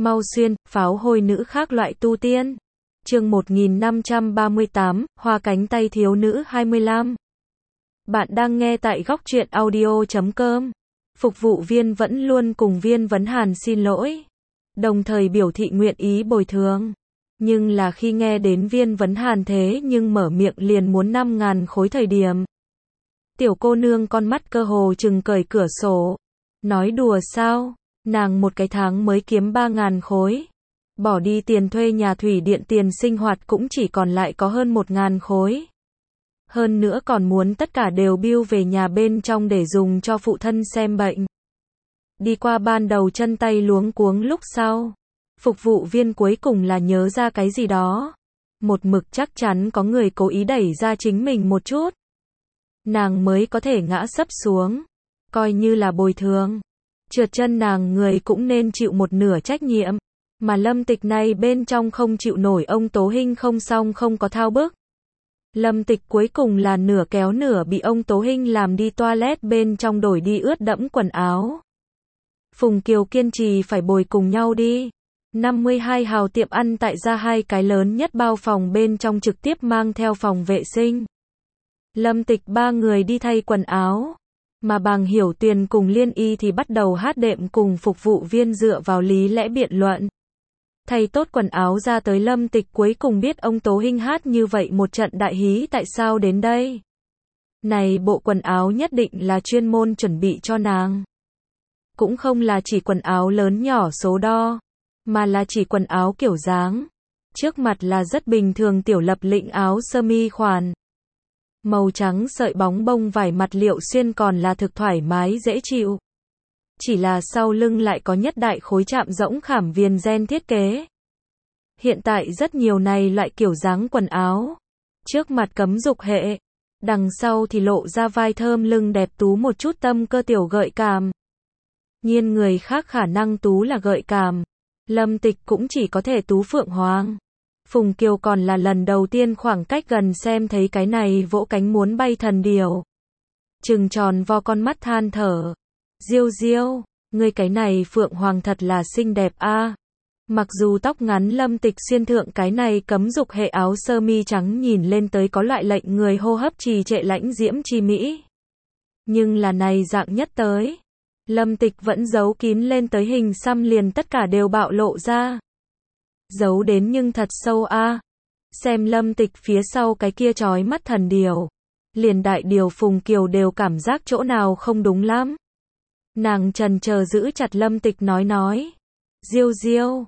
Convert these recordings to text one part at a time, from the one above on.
Mau xuyên, pháo hôi nữ khác loại tu tiên. Chương 1538, Hoa cánh tay thiếu nữ 25. Bạn đang nghe tại góc truyện audio.com. Phục vụ viên vẫn luôn cùng viên vấn hàn xin lỗi, đồng thời biểu thị nguyện ý bồi thường. Nhưng là khi nghe đến viên vấn hàn thế nhưng mở miệng liền muốn 5.000 khối thời điểm, tiểu cô nương con mắt cơ hồ chừng cởi cửa sổ. Nói đùa sao? Nàng một cái tháng mới kiếm 3.000 khối. Bỏ đi tiền thuê nhà thủy điện, tiền sinh hoạt cũng chỉ còn lại có hơn 1.000 khối. Hơn nữa còn muốn tất cả đều bill về nhà bên trong để dùng cho phụ thân xem bệnh. Đi qua ban đầu chân tay luống cuống lúc sau, phục vụ viên cuối cùng là nhớ ra cái gì đó. Một mực chắc chắn có người cố ý đẩy ra chính mình một chút, nàng mới có thể ngã sấp xuống, coi như là bồi thường. Trượt chân nàng người cũng nên chịu một nửa trách nhiệm, mà Lâm Tịch này bên trong không chịu nổi ông Tố Hinh không xong không có thao bức. Lâm Tịch cuối cùng là nửa kéo nửa bị ông Tố Hinh làm đi toilet bên trong đổi đi ướt đẫm quần áo. Phùng Kiều kiên trì phải bồi cùng nhau đi. 52 hào tiệm ăn tại gia hai cái lớn nhất bao phòng bên trong trực tiếp mang theo phòng vệ sinh. Lâm Tịch ba người đi thay quần áo, mà Bàng Hiểu Tuyền cùng Liên Y thì bắt đầu hát đệm cùng phục vụ viên dựa vào lý lẽ biện luận. Thay tốt quần áo ra tới, Lâm Tịch cuối cùng biết ông Tố Hinh hát như vậy một trận đại hí tại sao đến đây. Này bộ quần áo nhất định là chuyên môn chuẩn bị cho nàng. Cũng không là chỉ quần áo lớn nhỏ số đo, mà là chỉ quần áo kiểu dáng. Trước mặt là rất bình thường tiểu lập lịnh áo sơ mi khoản màu trắng sợi bóng bông vải mặt liệu xuyên còn là thực thoải mái dễ chịu. Chỉ là sau lưng lại có nhất đại khối chạm rỗng khảm viền ren thiết kế. Hiện tại rất nhiều này loại kiểu dáng quần áo. Trước mặt cấm dục hệ, đằng sau thì lộ ra vai thơm lưng đẹp tú một chút tâm cơ tiểu gợi cảm. Nhiên người khác khả năng tú là gợi cảm, Lâm Tịch cũng chỉ có thể tú phượng hoàng. Phùng Kiều còn là lần đầu tiên khoảng cách gần xem thấy cái này vỗ cánh muốn bay thần điểu. Trừng tròn vo con mắt than thở. Diêu Diêu, ngươi cái này phượng hoàng thật là xinh đẹp a. Mặc dù tóc ngắn, Lâm Tịch xuyên thượng cái này cấm dục hệ áo sơ mi trắng nhìn lên tới có loại lệnh người hô hấp trì trệ lãnh diễm chi mỹ. Nhưng là này dạng nhất tới, Lâm Tịch vẫn giấu kín lên tới hình xăm liền tất cả đều bạo lộ ra. Giấu đến nhưng thật sâu a. Xem Lâm Tịch phía sau cái kia chói mắt thần điều, liền đại điều Phùng Kiều đều cảm giác chỗ nào không đúng lắm. Nàng chần chờ giữ chặt Lâm Tịch nói. Diêu Diêu,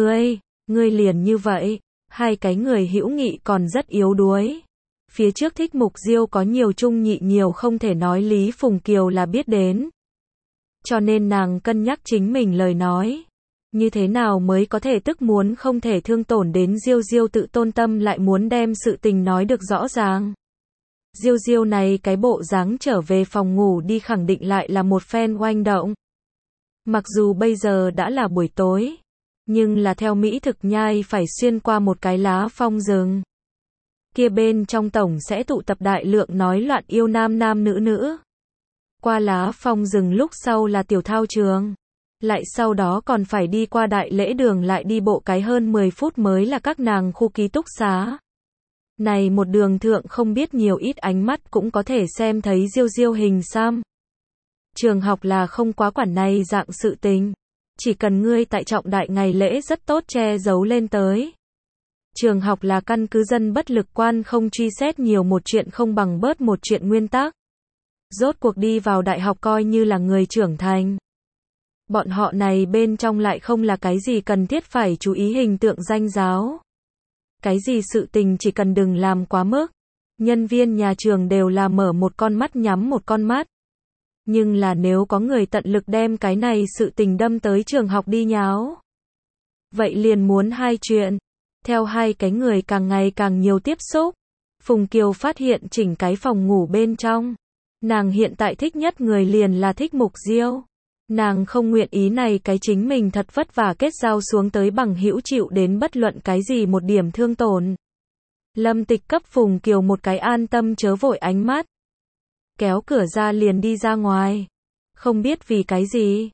ngươi liền như vậy. Hai cái người hữu nghị còn rất yếu đuối. Phía trước Thích Mục Diêu có nhiều trung nhị nhiều không thể nói lý, Phùng Kiều là biết đến. Cho nên nàng cân nhắc chính mình lời nói. Như thế nào mới có thể tức muốn không thể thương tổn đến Diêu Diêu tự tôn tâm, lại muốn đem sự tình nói được rõ ràng. Diêu Diêu này cái bộ dáng trở về phòng ngủ đi khẳng định lại là một phen oanh động. Mặc dù bây giờ đã là buổi tối, nhưng là theo mỹ thực nhai phải xuyên qua một cái lá phong rừng. Kia bên trong tổng sẽ tụ tập đại lượng nói loạn yêu nam nam nữ nữ. Qua lá phong rừng lúc sau là tiểu thao trường. Lại sau đó còn phải đi qua đại lễ đường, lại đi bộ cái hơn 10 phút mới là các nàng khu ký túc xá. Này một đường thượng không biết nhiều ít ánh mắt cũng có thể xem thấy Diêu Diêu hình xăm. Trường học là không quá quản này dạng sự tình. Chỉ cần ngươi tại trọng đại ngày lễ rất tốt che giấu lên tới. Trường học là căn cứ dân bất lực quan không truy xét nhiều một chuyện không bằng bớt một chuyện nguyên tắc. Rốt cuộc đi vào đại học coi như là người trưởng thành. Bọn họ này bên trong lại không là cái gì cần thiết phải chú ý hình tượng danh giáo. Cái gì sự tình chỉ cần đừng làm quá mức. Nhân viên nhà trường đều là mở một con mắt nhắm một con mắt. Nhưng là nếu có người tận lực đem cái này sự tình đâm tới trường học đi nháo, vậy liền muốn hai chuyện. Theo hai cái người càng ngày càng nhiều tiếp xúc, Phùng Kiều phát hiện chỉnh cái phòng ngủ bên trong, nàng hiện tại thích nhất người liền là Thích Mục Diêu. Nàng không nguyện ý này cái chính mình thật vất vả kết giao xuống tới bằng hữu chịu đến bất luận cái gì một điểm thương tổn. Lâm Tịch cấp Phùng Kiều một cái an tâm chớ vội ánh mắt, kéo cửa ra liền đi ra ngoài. Không biết vì cái gì,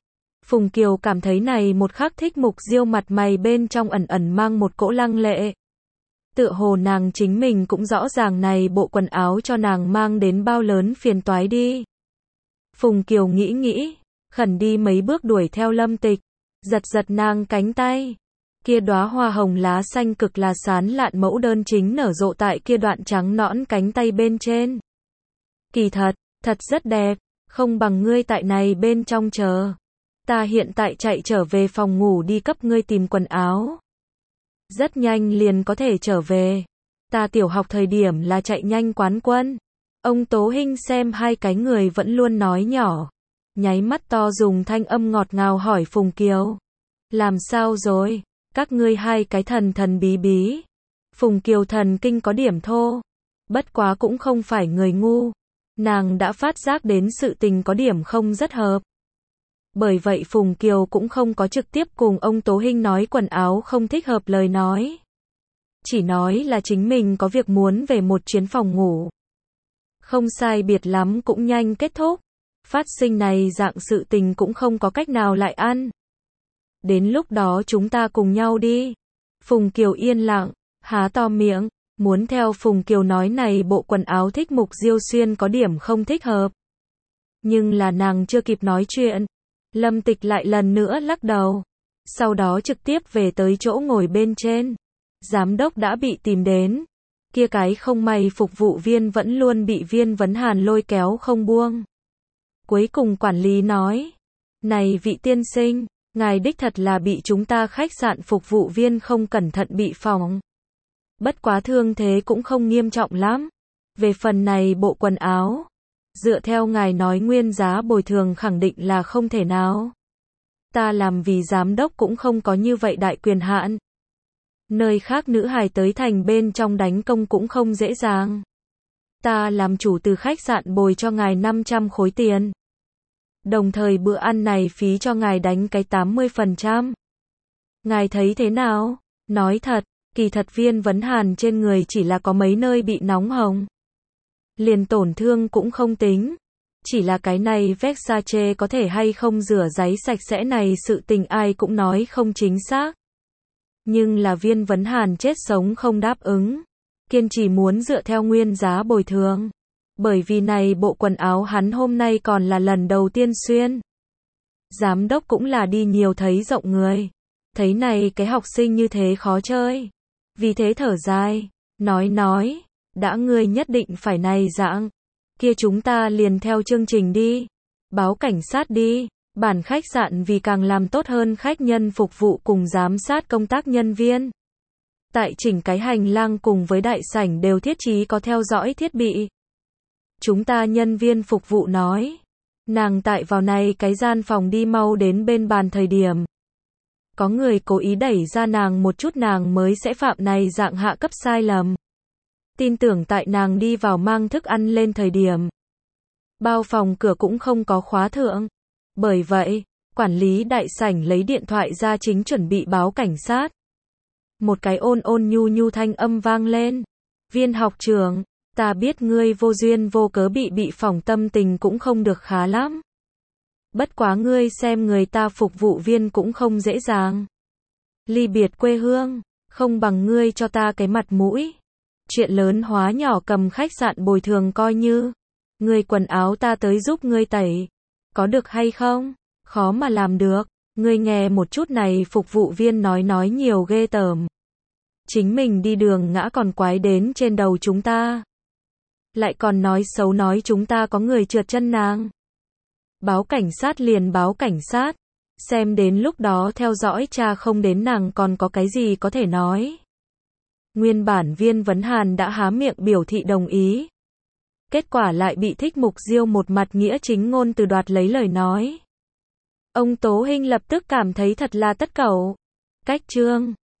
Phùng Kiều cảm thấy này một khắc Thích Mục Diêu mặt mày bên trong ẩn ẩn mang một cỗ lăng lệ. Tựa hồ nàng chính mình cũng rõ ràng này bộ quần áo cho nàng mang đến bao lớn phiền toái đi. Phùng Kiều nghĩ nghĩ, khẩn đi mấy bước đuổi theo Lâm Tịch, giật giật nàng cánh tay. Kia đóa hoa hồng lá xanh cực là sán lạn mẫu đơn chính nở rộ tại kia đoạn trắng nõn cánh tay bên trên. Kỳ thật, thật rất đẹp, không bằng ngươi tại này bên trong chờ. Ta hiện tại chạy trở về phòng ngủ đi cấp ngươi tìm quần áo. Rất nhanh liền có thể trở về. Ta tiểu học thời điểm là chạy nhanh quán quân. Ông Tố Hinh xem hai cái người vẫn luôn nói nhỏ. Nháy mắt to dùng thanh âm ngọt ngào hỏi Phùng Kiều. Làm sao rồi? Các ngươi hai cái thần thần bí bí. Phùng Kiều thần kinh có điểm thô. Bất quá cũng không phải người ngu. Nàng đã phát giác đến sự tình có điểm không rất hợp. Bởi vậy Phùng Kiều cũng không có trực tiếp cùng ông Tố Hinh nói quần áo không thích hợp lời nói. Chỉ nói là chính mình có việc muốn về một chuyến phòng ngủ. Không sai biệt lắm cũng nhanh kết thúc. Phát sinh này dạng sự tình cũng không có cách nào lại ăn. Đến lúc đó chúng ta cùng nhau đi. Phùng Kiều yên lặng, há to miệng, muốn theo Phùng Kiều nói này bộ quần áo Thích Mục Diêu xuyên có điểm không thích hợp. Nhưng là nàng chưa kịp nói chuyện. Lâm Tịch lại lần nữa lắc đầu. Sau đó trực tiếp về tới chỗ ngồi bên trên. Giám đốc đã bị tìm đến. Kia cái không may phục vụ viên vẫn luôn bị Viên Vấn Hàn lôi kéo không buông. Cuối cùng quản lý nói. Này vị tiên sinh, ngài đích thật là bị chúng ta khách sạn phục vụ viên không cẩn thận bị phỏng. Bất quá thương thế cũng không nghiêm trọng lắm. Về phần này bộ quần áo. Dựa theo ngài nói nguyên giá bồi thường khẳng định là không thể nào. Ta làm vì giám đốc cũng không có như vậy đại quyền hạn. Nơi khác nữ hài tới thành bên trong đánh công cũng không dễ dàng. Ta làm chủ từ khách sạn bồi cho ngài 500 khối tiền. Đồng thời bữa ăn này phí cho ngài đánh cái 80%. Ngài thấy thế nào? Nói thật, kỳ thật Viên Vấn Hàn trên người chỉ là có mấy nơi bị nóng hồng. Liền tổn thương cũng không tính. Chỉ là cái này Versace có thể hay không rửa giấy sạch sẽ này sự tình ai cũng nói không chính xác. Nhưng là Viên Vấn Hàn chết sống không đáp ứng. Kiên trì muốn dựa theo nguyên giá bồi thường. Bởi vì này bộ quần áo hắn hôm nay còn là lần đầu tiên xuyên. Giám đốc cũng là đi nhiều thấy rộng người. Thấy này cái học sinh như thế khó chơi. Vì thế thở dài. Nói. Đã ngươi nhất định phải này dạng. Kia chúng ta liền theo chương trình đi. Báo cảnh sát đi. Bản khách sạn vì càng làm tốt hơn khách nhân phục vụ cùng giám sát công tác nhân viên. Tại chỉnh cái hành lang cùng với đại sảnh đều thiết trí có theo dõi thiết bị. Chúng ta nhân viên phục vụ nói. Nàng tại vào này cái gian phòng đi mau đến bên bàn thời điểm. Có người cố ý đẩy ra nàng một chút nàng mới sẽ phạm này dạng hạ cấp sai lầm. Tin tưởng tại nàng đi vào mang thức ăn lên thời điểm. Bao phòng cửa cũng không có khóa thượng. Bởi vậy, quản lý đại sảnh lấy điện thoại ra chính chuẩn bị báo cảnh sát. Một cái ôn nhu thanh âm vang lên. Viên học trưởng, ta biết ngươi vô duyên vô cớ bị phỏng tâm tình cũng không được khá lắm. Bất quá ngươi xem người ta phục vụ viên cũng không dễ dàng. Ly biệt quê hương, không bằng ngươi cho ta cái mặt mũi. Chuyện lớn hóa nhỏ cầm khách sạn bồi thường coi như. Ngươi quần áo ta tới giúp ngươi tẩy. Có được hay không? Khó mà làm được. Ngươi nghe một chút này phục vụ viên nói nhiều ghê tởm. Chính mình đi đường ngã còn quái đến trên đầu chúng ta. Lại còn nói xấu nói chúng ta có người trượt chân nàng. Báo cảnh sát liền báo cảnh sát. Xem đến lúc đó theo dõi cha không đến nàng còn có cái gì có thể nói. Nguyên bản Viên Vấn Hàn đã há miệng biểu thị đồng ý. Kết quả lại bị Thích Mục Diêu một mặt nghĩa chính ngôn từ đoạt lấy lời nói. Ông Tố Hinh lập tức cảm thấy thật là tất cẩu. Cách chương